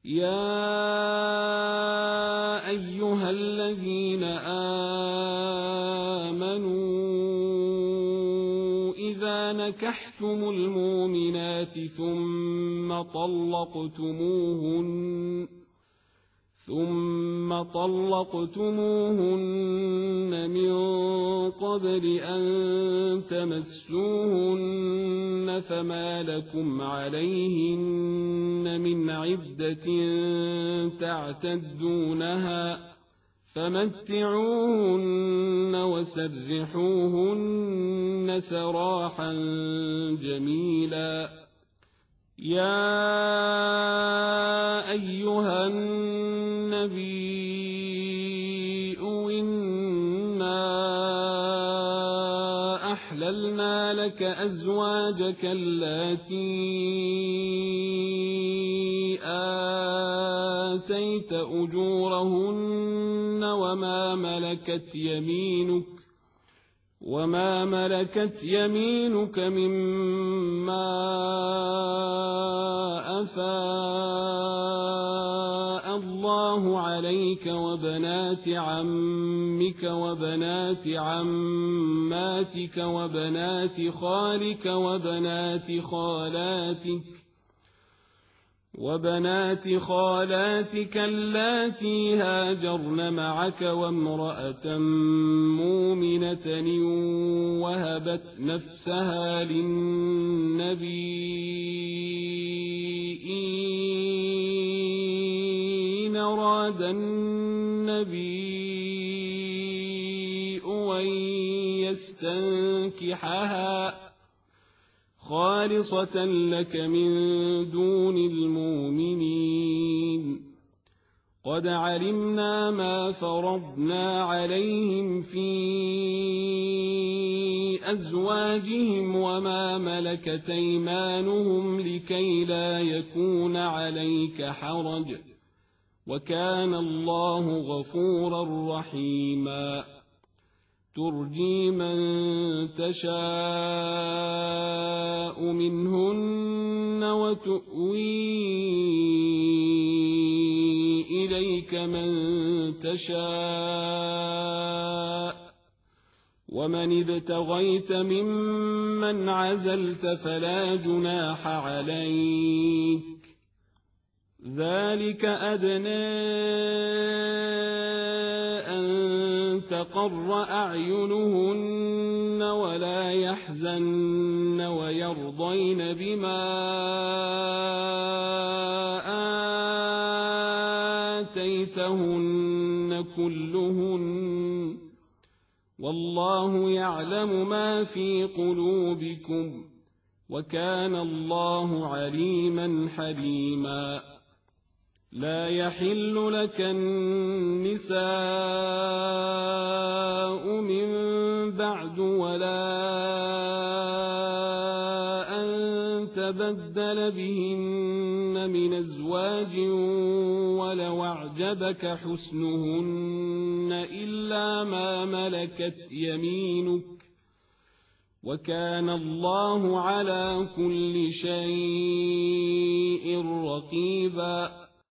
يا أيها الذين آمنوا إذا نكحتم المؤمنات ثم طلقتموهن من قبل أن تمسوهن فما لكم عليهن من عدة تعتدونها فمتعوهن وسرحوهن سراحا جميلا. يا أيها النبي إنا أحللنا لك أزواجك اللاتي آتيت أجورهن وما ملكت يمينك مما أفاء الله عليك وبنات عمك وبنات عماتك وبنات خالك وبنات خالاتك اللاتي هاجرن معك وامرأة مؤمنة وهبت نفسها للنبي إن أراد النبي أن يستنكحها خالصة لك من دون المؤمنين. قد علمنا ما فرضنا عليهم في أزواجهم وما ملكت أيمانهم لكي لا يكون عليك حرج وكان الله غفورا رحيما. ترجي من تشاء منهن وتؤوي إليك من تشاء ومن ابتغيت ممن عزلت فلا جناح عليك ذلك أدنى أن تقر أعينهن ولا يحزن ويرضين بما آتيتهن كلهن والله يعلم ما في قلوبكم وكان الله عليما حليما. لا يحل لك النساء من بعد ولا أن تبدل بهن من أزواج ولو أعجبك حسنهن إلا ما ملكت يمينك وكان الله على كل شيء رقيبا.